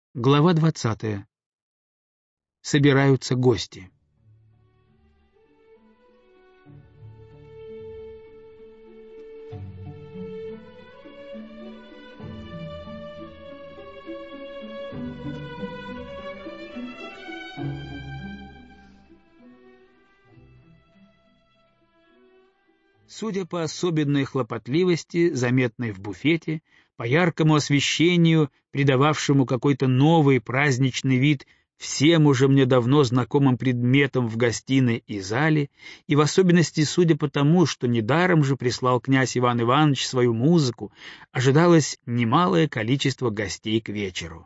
Глава 20. Собираются гости. Судя по особенной хлопотливости, заметной в буфете, по яркому освещению, придававшему какой-то новый праздничный вид всем уже мне давно знакомым предметам в гостиной и зале, и в особенности судя по тому, что недаром же прислал князь Иван Иванович свою музыку, ожидалось немалое количество гостей к вечеру.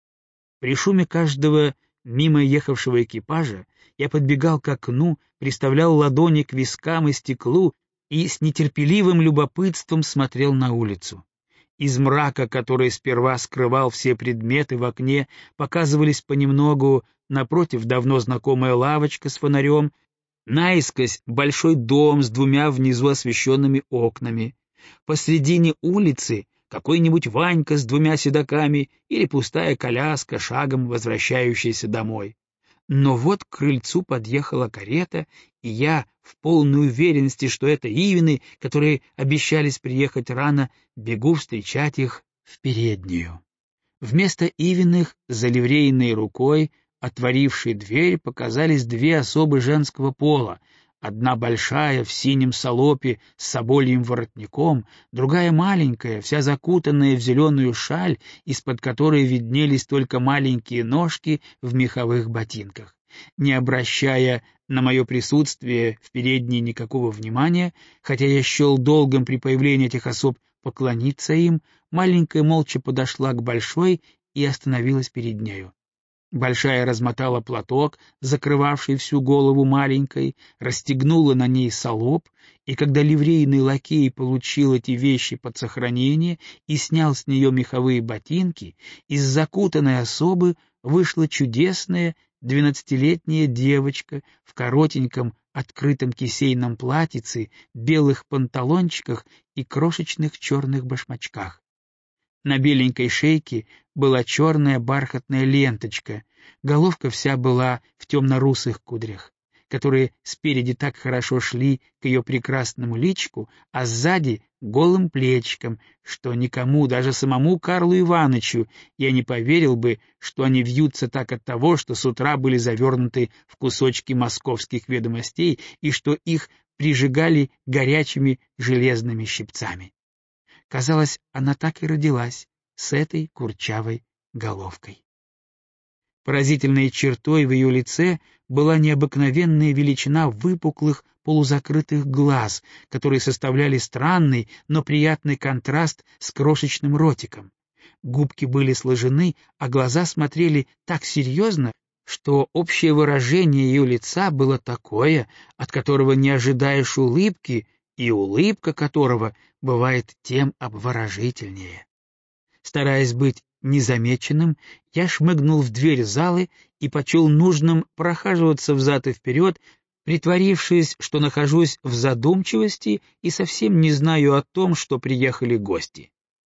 При шуме каждого мимо ехавшего экипажа я подбегал к окну, приставлял ладони к вискам и стеклу и с нетерпеливым любопытством смотрел на улицу. Из мрака, который сперва скрывал все предметы в окне, показывались понемногу напротив давно знакомая лавочка с фонарем, наискось большой дом с двумя внизу освещенными окнами, посредине улицы какой-нибудь Ванька с двумя седоками или пустая коляска, шагом возвращающаяся домой. Но вот к крыльцу подъехала карета, и я, в полной уверенности, что это Ивины, которые обещались приехать рано, бегу встречать их в переднюю. Вместо Ивиных, за ливрейной рукой, отворившей дверь, показались две особы женского пола. Одна большая, в синем салопе с собольем воротником, другая маленькая, вся закутанная в зеленую шаль, из-под которой виднелись только маленькие ножки в меховых ботинках. Не обращая на мое присутствие в передней никакого внимания, хотя я счел долгом при появлении этих особ поклониться им, маленькая молча подошла к большой и остановилась перед нею. Большая размотала платок, закрывавший всю голову маленькой, расстегнула на ней салоп, и когда ливрейный лакей получил эти вещи под сохранение и снял с нее меховые ботинки, из закутанной особы вышла чудесная 12-летняя девочка в коротеньком открытом кисейном платьице, белых панталончиках и крошечных черных башмачках. На беленькой шейке была черная бархатная ленточка, головка вся была в темно-русых кудрях, которые спереди так хорошо шли к ее прекрасному личику, а сзади — голым плечикам, что никому, даже самому Карлу Иванычу, я не поверил бы, что они вьются так от того, что с утра были завернуты в кусочки московских ведомостей и что их прижигали горячими железными щипцами. Казалось, она так и родилась, с этой курчавой головкой. Поразительной чертой в ее лице была необыкновенная величина выпуклых полузакрытых глаз, которые составляли странный, но приятный контраст с крошечным ротиком. Губки были сложены, а глаза смотрели так серьезно, что общее выражение ее лица было такое, от которого не ожидаешь улыбки, и улыбка которого бывает тем обворожительнее. Стараясь быть незамеченным, я шмыгнул в дверь залы и почел нужным прохаживаться взад и вперед, притворившись, что нахожусь в задумчивости и совсем не знаю о том, что приехали гости.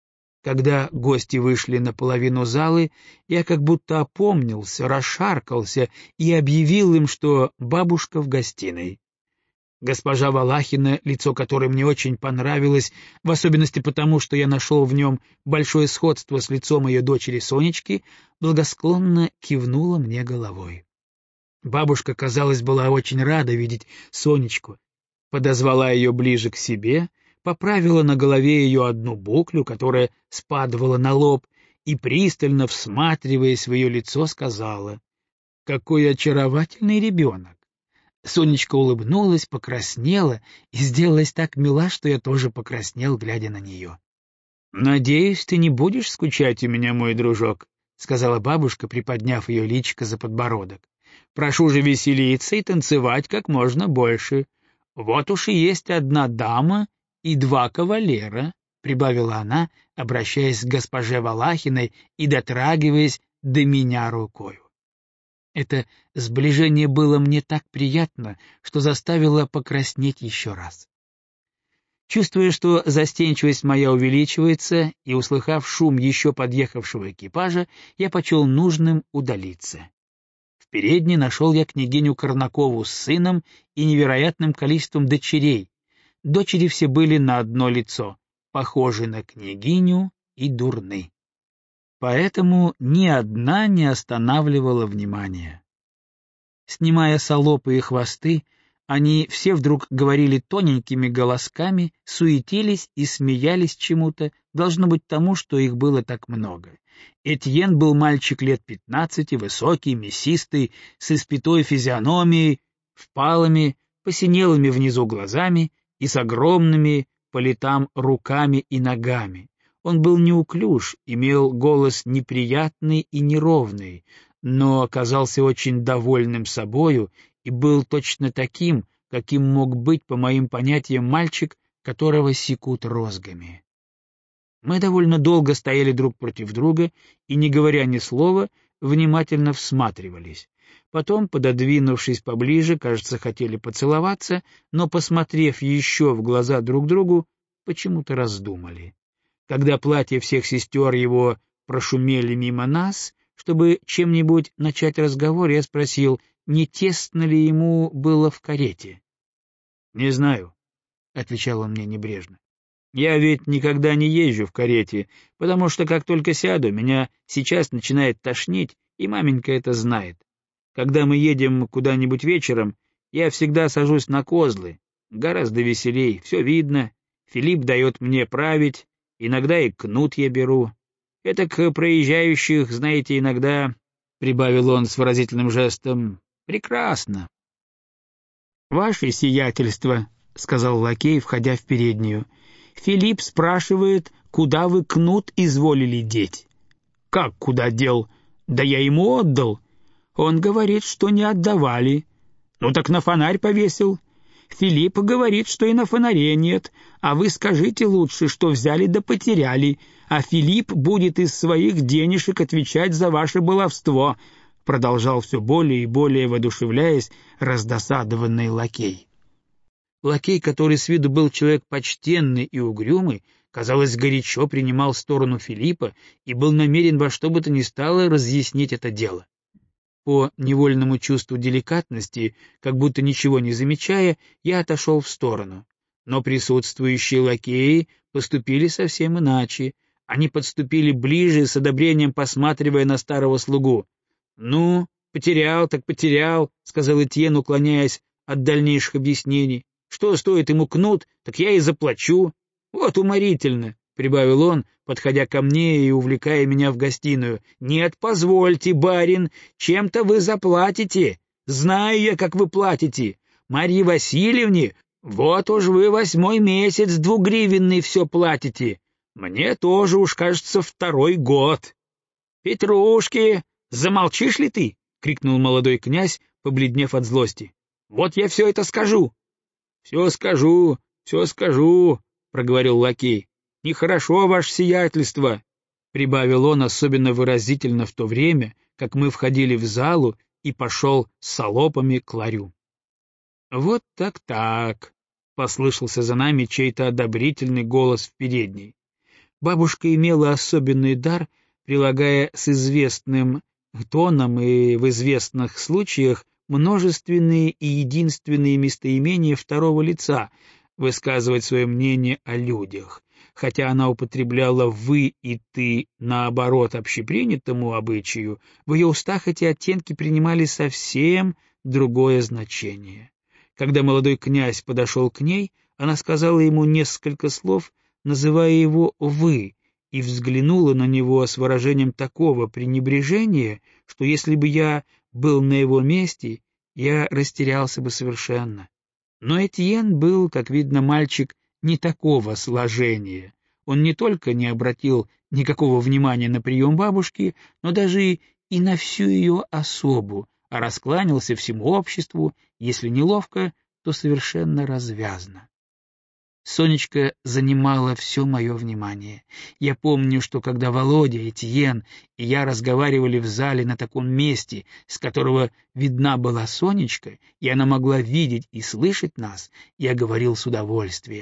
Когда гости вышли на половину залы, я как будто опомнился, расшаркался и объявил им, что бабушка в гостиной. Госпожа Валахина, лицо которой мне очень понравилось, в особенности потому, что я нашел в нем большое сходство с лицом ее дочери Сонечки, благосклонно кивнула мне головой. Бабушка, казалось, была очень рада видеть Сонечку, подозвала ее ближе к себе, поправила на голове ее одну буклю, которая спадывала на лоб, и, пристально всматриваясь в ее лицо, сказала: «Какой очаровательный ребенок!» Сонечка улыбнулась, покраснела и сделалась так мила, что я тоже покраснел, глядя на нее. «Надеюсь, ты не будешь скучать у меня, мой дружок», — сказала бабушка, приподняв ее личико за подбородок. «Прошу же веселиться и танцевать как можно больше. Вот уж и есть одна дама и два кавалера», — прибавила она, обращаясь к госпоже Валахиной и дотрагиваясь до меня рукою. Это сближение было мне так приятно, что заставило покраснеть еще раз. Чувствуя, что застенчивость моя увеличивается, и услыхав шум еще подъехавшего экипажа, я почел нужным удалиться. В передней нашел я княгиню Корнакову с сыном и невероятным количеством дочерей. Дочери все были на одно лицо, похожи на княгиню и дурны. Поэтому ни одна не останавливала внимания. Снимая салопы и хвосты, они все вдруг говорили тоненькими голосками, суетились и смеялись чему-то, должно быть тому, что их было так много. Этьен был мальчик лет 15, высокий, мясистый, с испятой физиономией, впалыми, посинелыми внизу глазами и с огромными по летам руками и ногами. Он был неуклюж, имел голос неприятный и неровный, но оказался очень довольным собою и был точно таким, каким мог быть, по моим понятиям, мальчик, которого секут розгами. Мы довольно долго стояли друг против друга и, не говоря ни слова, внимательно всматривались. Потом, пододвинувшись поближе, кажется, хотели поцеловаться, но, посмотрев еще в глаза друг другу, почему-то раздумали. Когда платья всех сестер его прошумели мимо нас, чтобы чем-нибудь начать разговор, я спросил, не тесно ли ему было в карете. — Не знаю, — отвечал он мне небрежно. — Я ведь никогда не езжу в карете, потому что как только сяду, меня сейчас начинает тошнить, и маменька это знает. Когда мы едем куда-нибудь вечером, я всегда сажусь на козлы. Гораздо веселей, все видно. Филипп дает мне править, иногда и кнут я беру. Это к проезжающих, знаете, иногда, — прибавил он с выразительным жестом, — прекрасно. — Ваше сиятельство, — сказал лакей, входя в переднюю, — Филипп спрашивает, куда вы кнут изволили деть. — Как куда дел? Да я ему отдал. Он говорит, что не отдавали. Ну так на фонарь повесил. Филипп говорит, что и на фонаре нет, а вы скажите лучше, что взяли да потеряли, а Филипп будет из своих денежек отвечать за ваше баловство, — продолжал все более и более воодушевляясь раздосадованный лакей. Лакей, который с виду был человек почтенный и угрюмый, казалось, горячо принимал сторону Филиппа и был намерен во что бы то ни стало разъяснить это дело. По невольному чувству деликатности, как будто ничего не замечая, я отошел в сторону. Но присутствующие лакеи поступили совсем иначе. Они подступили ближе, с одобрением посматривая на старого слугу. — Ну, потерял так потерял, — сказал Этьен, уклоняясь от дальнейших объяснений. — Что стоит ему кнут, так я и заплачу. Вот уморительно, — прибавил он, подходя ко мне и увлекая меня в гостиную. — Нет, позвольте, барин, чем-то вы заплатите. Знаю я, как вы платите. Марье Васильевне, вот уж вы 8-й месяц 2-гривенный все платите. Мне тоже уж, кажется, 2-й год. — Петрушки, замолчишь ли ты? — крикнул молодой князь, побледнев от злости. — Вот я все это скажу. — Все скажу, — проговорил лакей. — Нехорошо, ваше сиятельство, — прибавил он особенно выразительно в то время, как мы входили в залу и пошел с салопами к ларю. — Вот так-так, — послышался за нами чей-то одобрительный голос в передней. Бабушка имела особенный дар, прилагая с известным тоном и в известных случаях множественные и единственные местоимения второго лица, высказывать свое мнение о людях, хотя она употребляла «вы» и «ты» наоборот общепринятому обычаю, в ее устах эти оттенки принимали совсем другое значение. Когда молодой князь подошел к ней, она сказала ему несколько слов, называя его «вы», и взглянула на него с выражением такого пренебрежения, что если бы я был на его месте, я растерялся бы совершенно. Но Этьен был, как видно, мальчик не такого сложения. Он не только не обратил никакого внимания на прием бабушки, но даже и на всю ее особу, а раскланялся всему обществу, если неловко, то совершенно развязно. Сонечка занимала все мое внимание. Я помню, что когда Володя, Этьен и я разговаривали в зале на таком месте, с которого видна была Сонечка, и она могла видеть и слышать нас, я говорил с удовольствием.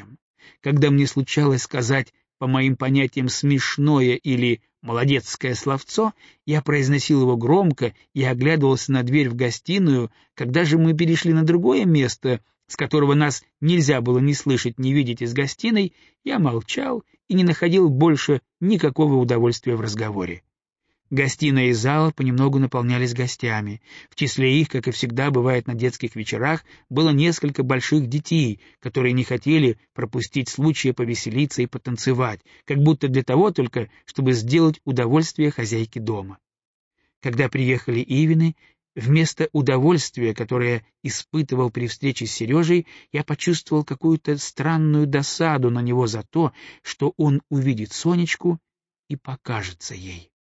Когда мне случалось сказать, по моим понятиям, смешное или молодецкое словцо, я произносил его громко и оглядывался на дверь в гостиную. Когда же мы перешли на другое место, с которого нас нельзя было ни слышать, ни видеть из гостиной, я молчал и не находил больше никакого удовольствия в разговоре. Гостиная и зала понемногу наполнялись гостями. В числе их, как и всегда бывает на детских вечерах, было несколько больших детей, которые не хотели пропустить случая повеселиться и потанцевать, как будто для того только, чтобы сделать удовольствие хозяйке дома. Когда приехали Ивины, вместо удовольствия, которое испытывал при встрече с Сережей, я почувствовал какую-то странную досаду на него за то, что он увидит Сонечку и покажется ей.